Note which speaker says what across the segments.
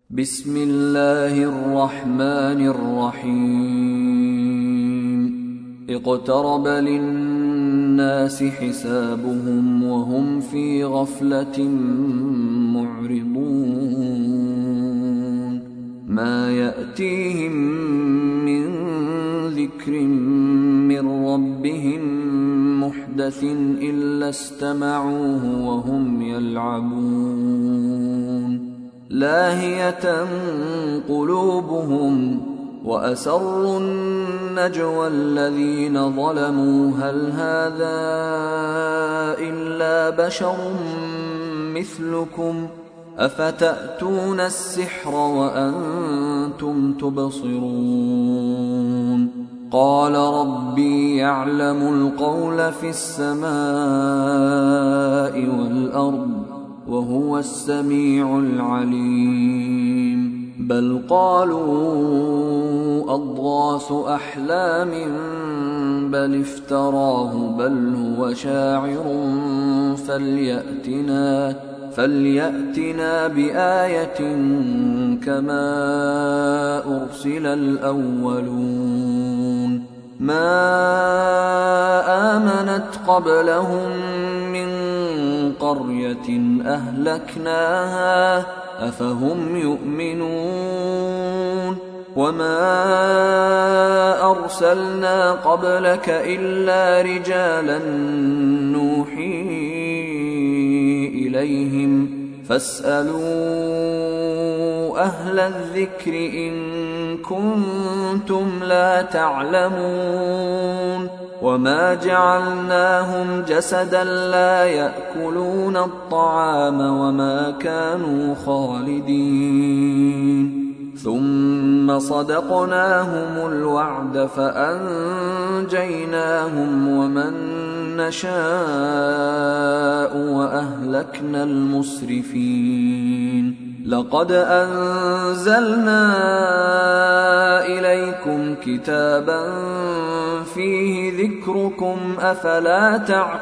Speaker 1: بسم الله الرحمن الرحيم اقترب للناس حسابهم وهم في غفلة معرضون ما يأتيهم من ذكر من ربهم محدث إلا استمعوه وهم يلعبون لاهية قلوبهم وأسروا النجوى الذين ظلموا هل هذا إلا بشر مثلكم أفتأتون السحر وأنتم تبصرون قال ربي يعلم القول في السماء والأرض وهو السميع العليم بل قالوا أضغاث أحلام بل افتراه بل هو شاعر فليأتنا بآية كما أرسل الأولون ما آمنت قبلهم من قرية أهلكناها أفهم يؤمنون وما أرسلنا قبلك إلا رجالا نوحي إليهم فاسألوا أهل الذكر إن كنتم لا تعلمون وما جعلناهم جسدا لا يأكلون الطعام وما كانوا خالدين ثم صدقناهم الوعد فأنجيناهم ومن نشاء وأهلكنا المسرفين لقد أنزلنا إليكم كتابا فيه ذكركم أفلا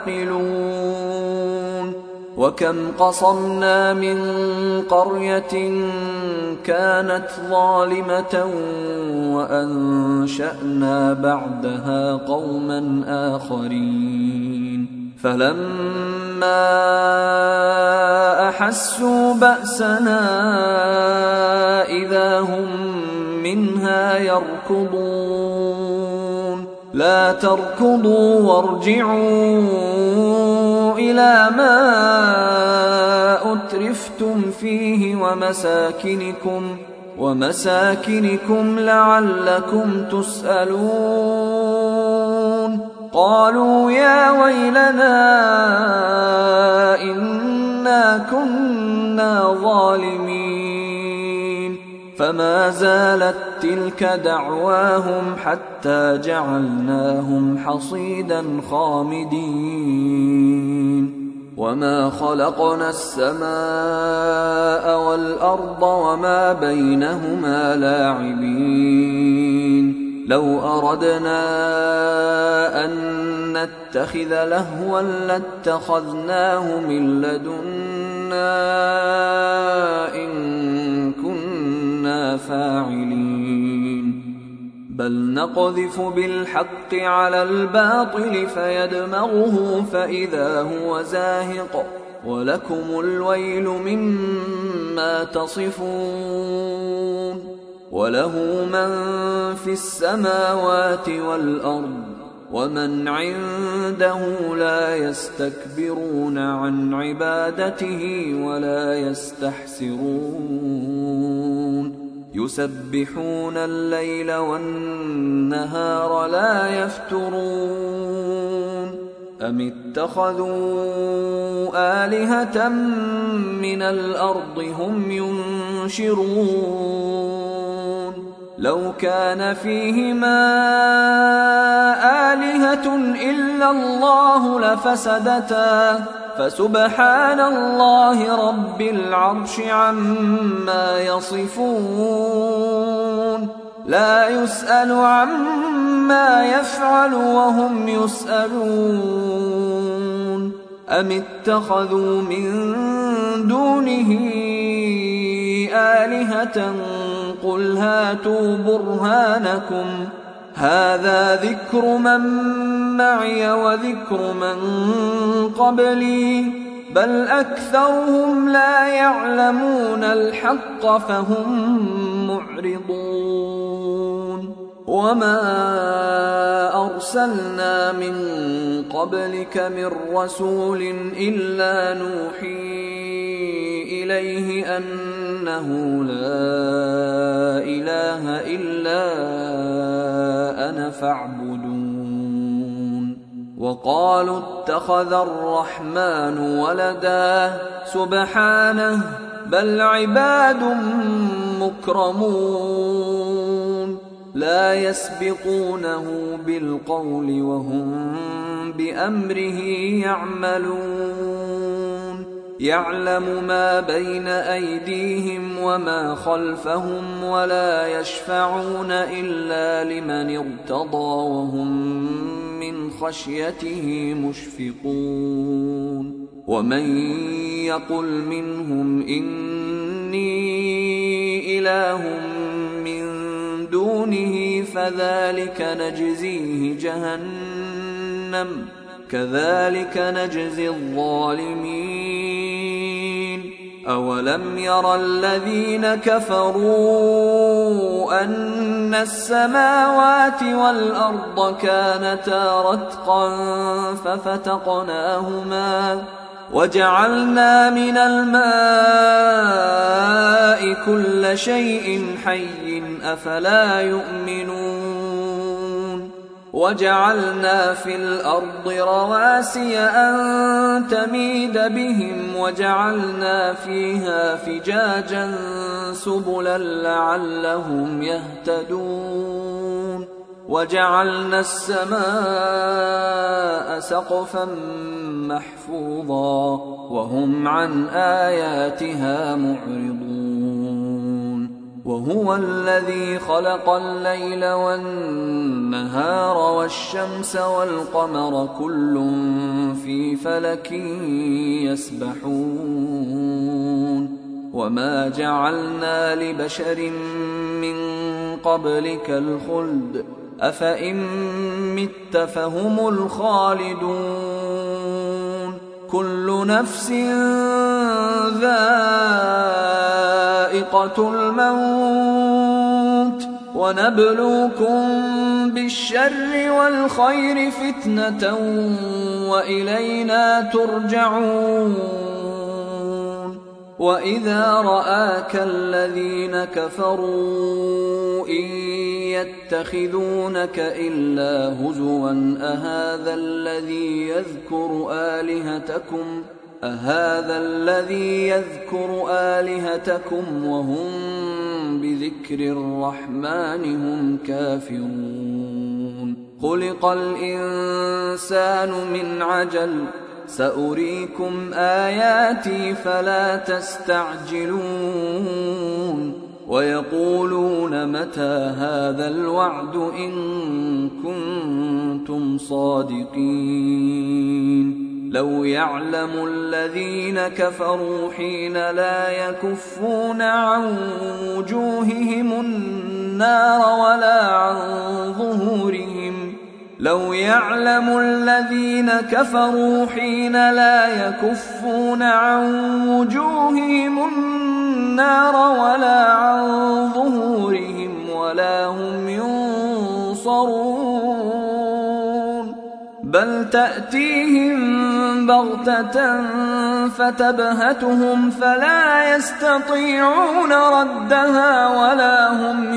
Speaker 1: تعقلون وكم قصمنا من قرية كانت ظالمة وأنشأنا بعدها قوما آخرين فلما أحسوا بأسنا إذا هم منها يركضون لا تركضوا وارجعوا إلى ما أترفتم فيه ومساكنكم لعلكم تسألون قالوا يا ويلنا إنا كنا ظالمين فما زالت تلك دعواهم حتى جعلناهم حصيدا خامدين وما خلقنا السماء والأرض وما بينهما لاعبين لو أردنا أن نتخذ لهوا لاتخذناه من لدنا إن كنا فاعلين بل نقذف بالحق على الباطل فيدمغه فإذا هو زاهق ولكم الويل مما تصفون وله من في السماوات والأرض ومن عنده لا يستكبرون عن عبادته ولا يستحسرون يسبحون الليل والنهار لا يفترون أم اتخذوا آلهة من الأرض هم ينشرون لو كان فيهما آلهة إلا الله لفسدتا فسبحان الله رب العرش عما يصفون لا يسأل عما يفعل وهم يسألون أم اتخذوا من دونه آلهة قل هاتوا برهانكم هذا ذكر من معي وذكر من قبلي بل أكثرهم لا يعلمون الحق فهم معرضون وما أرسلنا من قبلك من رسول إلا نوحي إليه أنه لا إله إلا أنا فاعبدون وقالوا اتخذ الرحمن ولدا سبحانه بل عباد مكرمون لا يسبقونه بالقول وهم بأمره يعملون يعلم ما بين أيديهم وما خلفهم ولا يشفعون إلا لمن ارتضى وهم من خشيته مشفقون ومن يقل منهم إني إله من دونه فذلك نجزيه جهنم كذلك نجزي الظالمين أولم ير الذين كفروا أن السماوات والأرض كانتا رتقا ففتقناهما وجعلنا من الماء كل شيء حي أفلا يؤمنون وجعلنا في الأرض رواسي أن تميد بهم وجعلنا فيها فجاجا سبلا لعلهم يهتدون وجعلنا السماء سقفا محفوظا وهم عن آياتها معرضون وهو الذي خلق الليل والنهار والشمس والقمر كل في فلك يسبحون وما جعلنا لبشر من قبلك الخلد أفإن مت فهم الخالدون كل نفس ذائقة الموت ونبلوكم بالشر والخير فتنة وإلينا ترجعون وإذا رآك الذين كفروا إن يتخذونك إلا هزوا أهذا الذي يذكر آلهتكم وهم بذكر الرحمن هم كافرون خلق الإنسان من عجل سأريكم آياتي فلا تستعجلون ويقولون متى هذا الوعد إن كنتم صادقين لو يعلم الذين كفروا حين لا يكفون عن وجوههم النار ولا عن ظهورهم لو يعلم الذين كفروا حين لا يكفون عن وجوههم النار ولا عن ظهورهم ولا هم ينصرون بل تأتيهم بغتة فتبهتهم فلا يستطيعون ردها ولا هم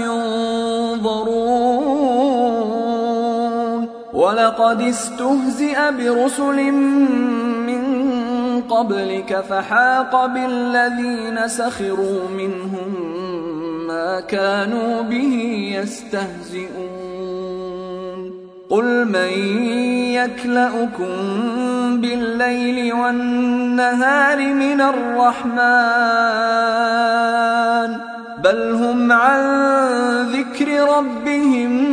Speaker 1: ينظرون ولقد استهزئ برسل من قبلك فحاق بالذين سخروا منهم ما كانوا به يستهزئون قل من يكلؤكم بالليل والنهار من الرحمن بل هم عن ذكر ربهم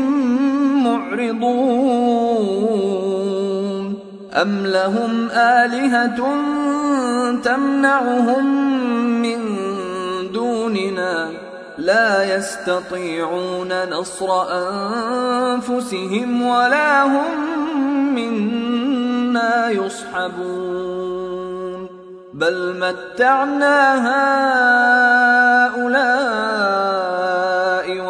Speaker 1: معرضون أم لهم آلهة تمنعهم من دون دوننا لا يستطيعون نصر أنفسهم ولا هم منا يصحبون بل متعنا هؤلاء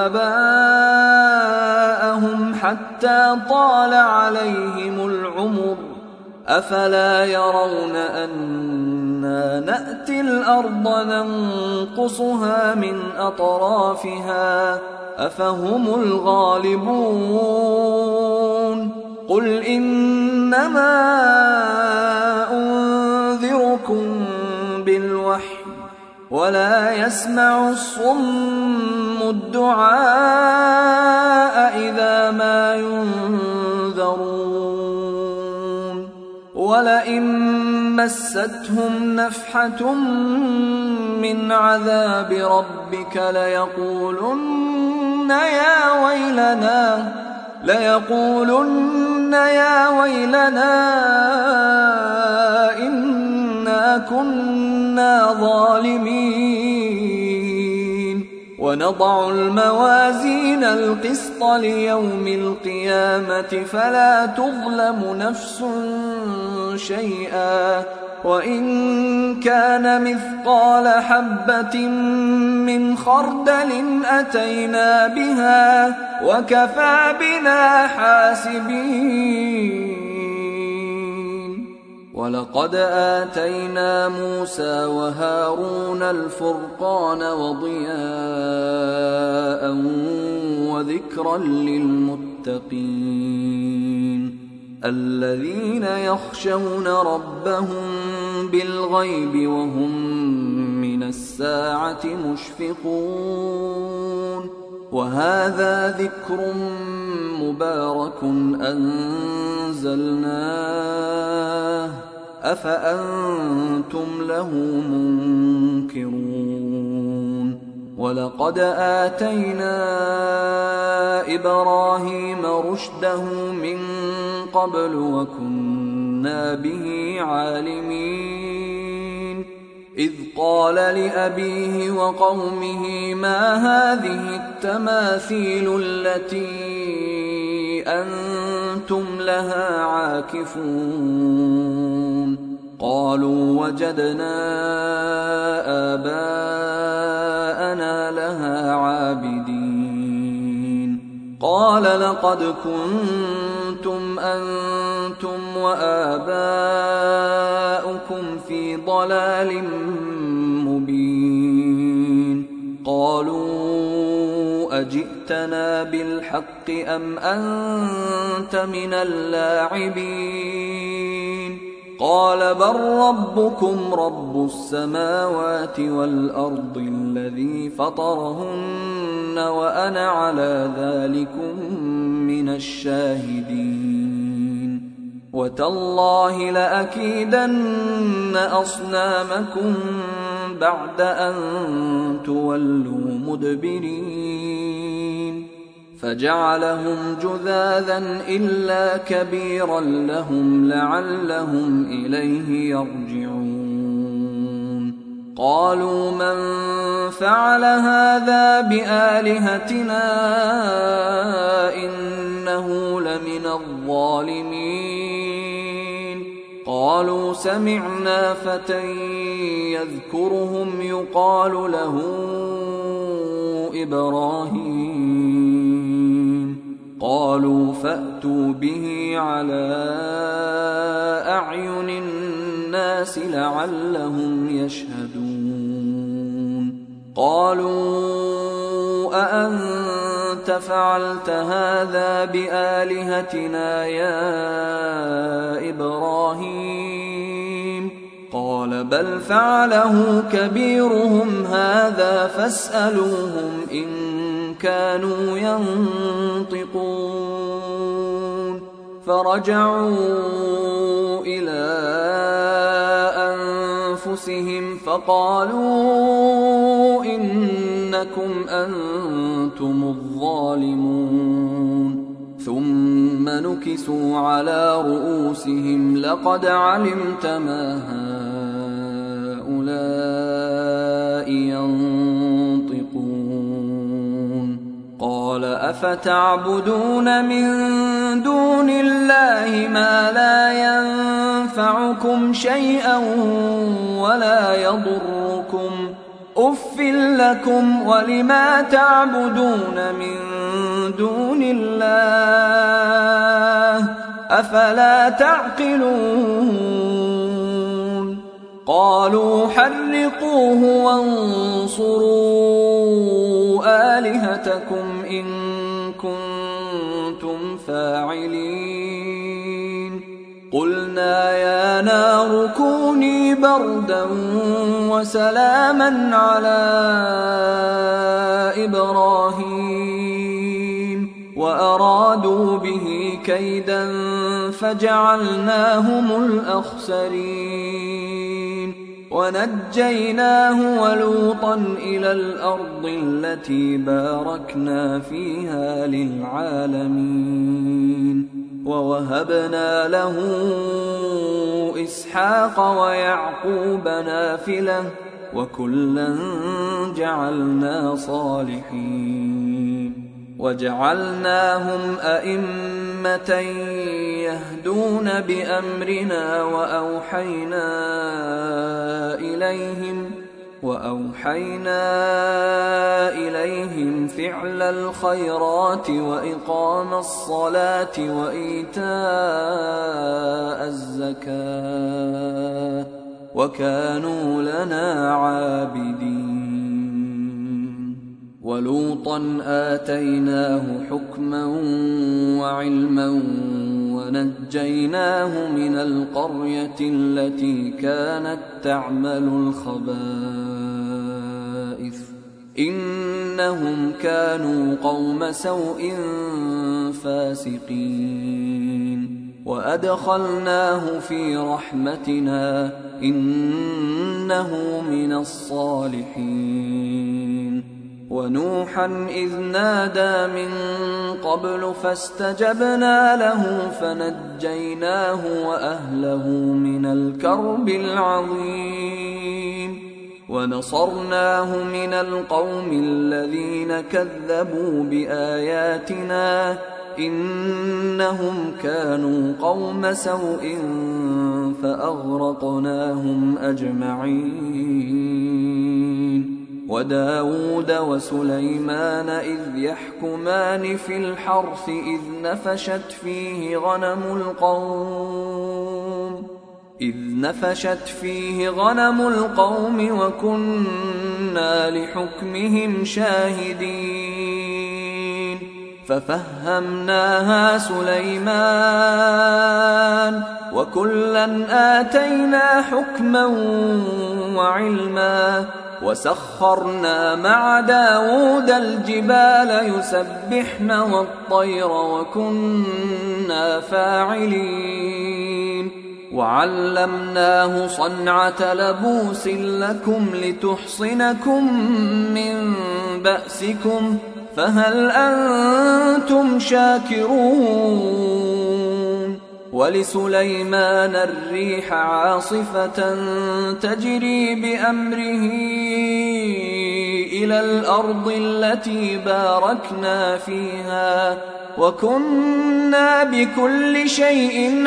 Speaker 1: وآباءهم حتى طال عليهم العمر أفلا يرون أنا نأتي الأرض ننقصها من أطرافها أفهم الغالبون قل إنما أنذركم بالوحي ولا يسمع الصم الدعاء إذا ما ينذرون ولئن مستهم نفحة من عذاب ربك ليقولن يا ويلنا إنا كنا ظالمين ونضع الموازين القسط ليوم القيامة فلا تظلم نفس شيئا وإن كان مثقال حبة من خردل أتينا بها وكفى بنا حاسبين ولقد آتينا موسى وهارون الفرقان وضياء وذكرا للمتقين الذين يخشون ربهم بالغيب وهم من الساعة مشفقون وهذا ذكر مبارك أنزلناه أفأنتم له منكرون ولقد آتينا إبراهيم رشده من قبل وكنا به عالمين إذ قال لأبيه وقومه ما هذه التماثيل التي أنتم لها عاكفون قالوا وجدنا آباءنا لها عابدين قال لقد كنتم أنتم وآباؤكم في ضلال مبين قالوا أجئتنا بالحق أم أنت من اللاعبين قال بل ربكم رب السماوات والأرض الذي فطرهن وأنا على ذلكم من الشاهدين وتالله لأكيدن أصنامكم بعد أن تولوا مدبرين فجعلهم جذاذا إلا كبيرا لهم لعلهم إليه يرجعون قالوا من فعل هذا بآلهتنا إنه لمن الظالمين قالوا سمعنا فتى يذكرهم يقال له إبراهيم قالوا فأتوا به على أعين الناس لعلهم يشهدون قالوا أأنت فعلت هذا بآلهتنا يا إبراهيم قال بل فعله كبيرهم هذا فاسألوهم إن كانوا ينطقون فرجعوا إلى أنفسهم فقالوا إنكم أنتم الظالمون ثم نكسوا على رؤوسهم لقد علمت ما هؤلاء ينطقون أفتعبدون من دون الله ما لا ينفعكم شيئا ولا يضركم أف لكم ولما تعبدون من دون الله أفلا تعقلون قالوا حرقوه وانصروا آلهتكم إن كنتم فاعلين قلنا يا نار كوني بردا وسلاما على إبراهيم وأرادوا به كيدا فجعلناهم الأخسرين ونجيناه ولوطا إلى الأرض التي باركنا فيها للعالمين ووهبنا له إسحاق ويعقوب نافلة وكلا جعلنا صالحين وجعلناهم أئمة يهدون بأمرنا وأوحينا إليهم فعل الخيرات وإقام الصلاة وإيتاء الزكاة وكانوا لنا عابدين ولوطا آتيناه حكما وعلما ونجيناه من القرية التي كانت تعمل الخبائث إنهم كانوا قوم سوء فاسقين وأدخلناه في رحمتنا إنه من الصالحين ونوحا إذ نادى من قبل فاستجبنا له فنجيناه وأهله من الكرب العظيم ونصرناه من القوم الذين كذبوا بآياتنا إنهم كانوا قوم سوء فأغرقناهم أجمعين وداود وسليمان إذ يحكمان في الحرث إذ نفشت فيه غنم القوم وكنا لحكمهم شاهدين ففهمناها سليمان وكلا آتينا حكما وعلما وسخرنا مع داود الجبال يسبحن والطير وكنا فاعلين وعلمناه صنعة لبوس لكم لتحصنكم من بأسكم فهل أنتم شاكرون ولسليمان الريح عاصفة تجري بأمره إلى الأرض التي باركنا فيها وكنا بكل شيء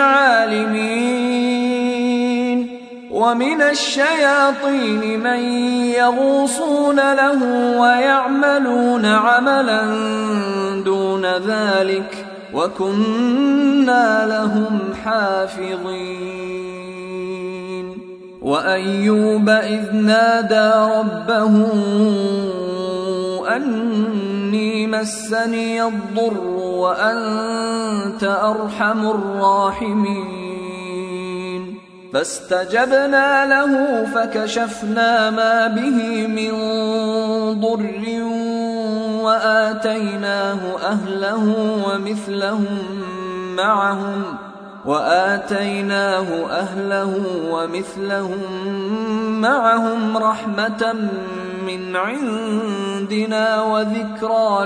Speaker 1: عالمين ومن الشياطين من يغوصون له ويعملون عملا دون ذلك وكنا لهم حافظين وأيوب إذ نادى ربه أني مسني الضر وأنت أرحم الراحمين فاستجبنا له فكشفنا ما به من ضر وآتيناه أهله ومثلهم معهم رحمة من عندنا وذكرى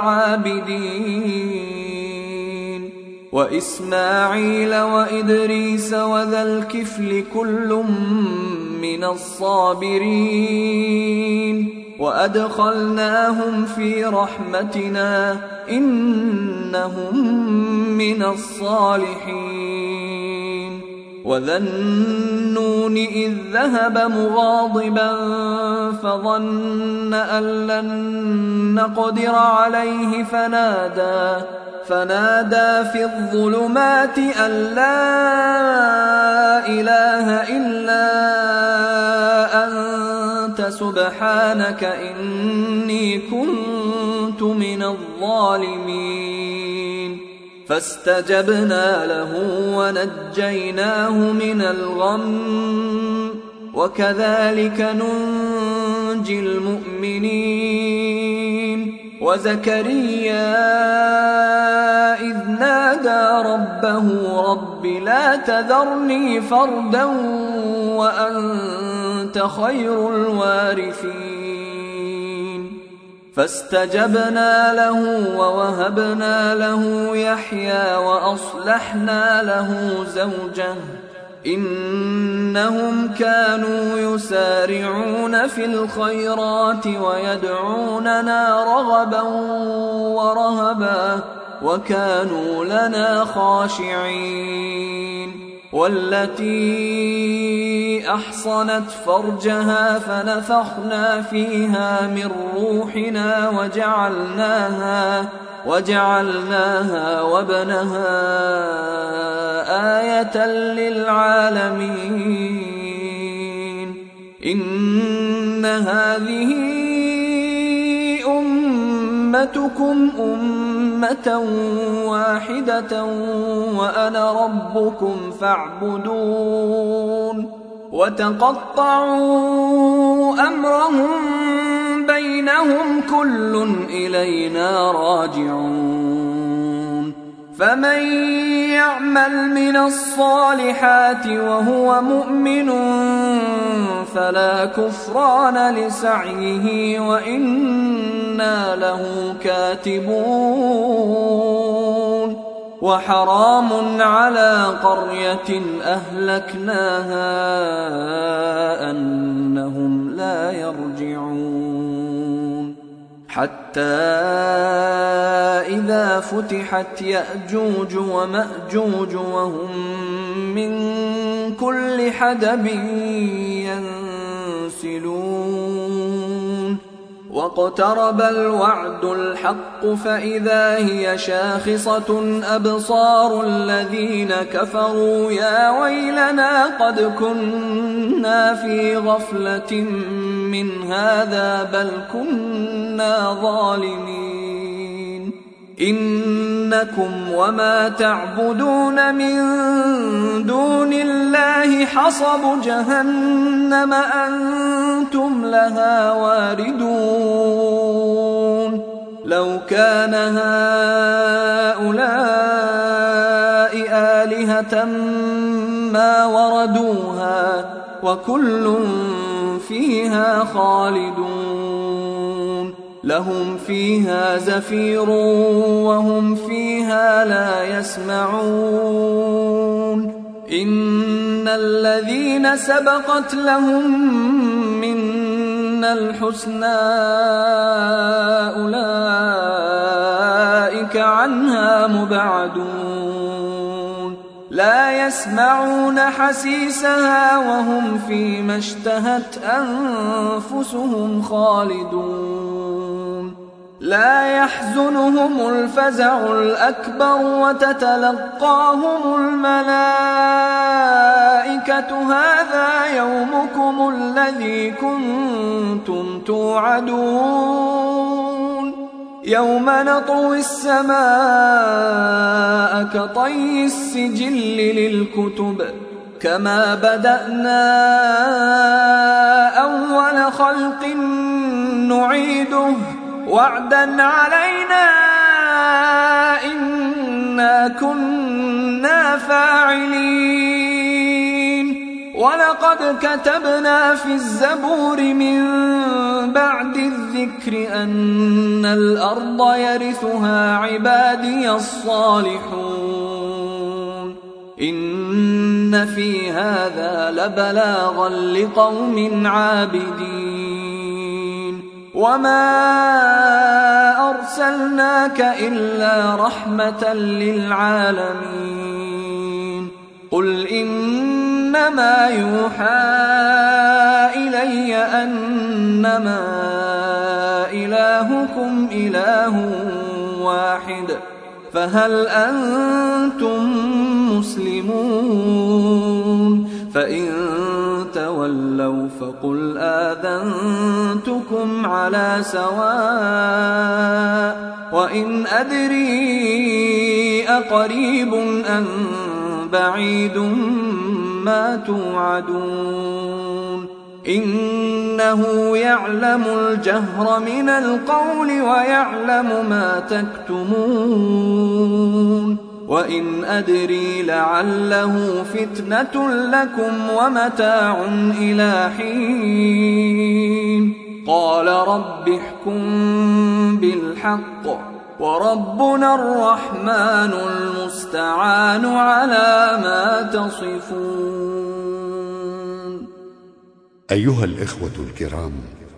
Speaker 1: للعابدين وإسماعيل وإدريس وذا الكفل كل من الصابرين وأدخلناهم في رحمتنا إنهم من الصالحين. وذا النون إذ ذهب مغاضبا فظن أن لن نقدر عليه فنادى في الظلمات أن لا إله إلا أنت سبحانك إني كنت من الظالمين. فاستجبنا له ونجيناه من الغم وكذلك ننجي المؤمنين. وزكريا إذ نادى ربه رب لا تذرني فردا وأنت خير الوارثين. فاستجبنا له ووهبنا له يحيى وأصلحنا له زوجه إنهم كانوا يسارعون في الخيرات ويدعوننا رغبا ورهبا وكانوا لنا خاشعين. والتي أحصنت فرجها فنفخنا فيها من روحنا وجعلناها وابنها آية للعالمين. إن هذه أمتكم أمة واحدة وأنا ربكم فاعبدون. وتقطعوا أمرهم بينهم كل إلينا راجعون. فمن يعمل من الصالحات وهو مؤمن فلا كفران لسعيه وإنا له كاتبون. وحرام على قرية أهلكناها أنهم لا يرجعون. حتى إذا فتحت يأجوج ومأجوج وهم من كل حدب ينسلون. واقترب الوعد الحق فإذا هي شاخصة أبصار الذين كفروا يا ويلنا قد كنا في غفلة من هذا بل كنا ظالمين. إنكم وما تعبدون من دون الله حصب جهنم أنتم لها واردون. لو كان هؤلاء آلهة ما وردوها وكل فيها خالدون. لهم فيها زفير وهم فيها لا يسمعون. إن الذين سبقت لهم منا الحسنى أولئك عنها مبعدون. لا يسمعون حسيسها وهم فيما اشتهت أنفسهم خالدون. لا يحزنهم الفزع الأكبر وتتلقاهم الملائكة هذا يومكم الذي كنتم توعدون. يوم نطوي السماء كطي السجل للكتب كما بدأنا أول خلق نعيده وعدا علينا إنا كنا فاعلين. ولقد كتبنا في الزبور من بعد الذكر أن الأرض يرثها عبادي الصالحون. إن في هذا لبلاغا لقوم عابدين. وما أرسلناك إلا رحمة للعالمين قل إنما يوحى إلي أنما إلهكم إله واحد فهل أنتم مسلمون فإن تولوا فقل آذنتكم على سواء وإن أدري أقريب أم بعيد ما توعدون إنه يعلم الجهر من القول ويعلم ما تكتمون وإن أدري لعله فتنة لكم ومتاع إلى حين قال رب احكم بالحق وربنا الرحمن المستعان على ما تصفون.
Speaker 2: أيها الإخوة الكرام،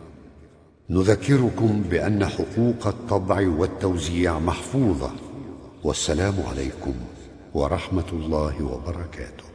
Speaker 2: نذكركم بأن حقوق الطبع والتوزيع محفوظة. والسلام عليكم ورحمة الله وبركاته.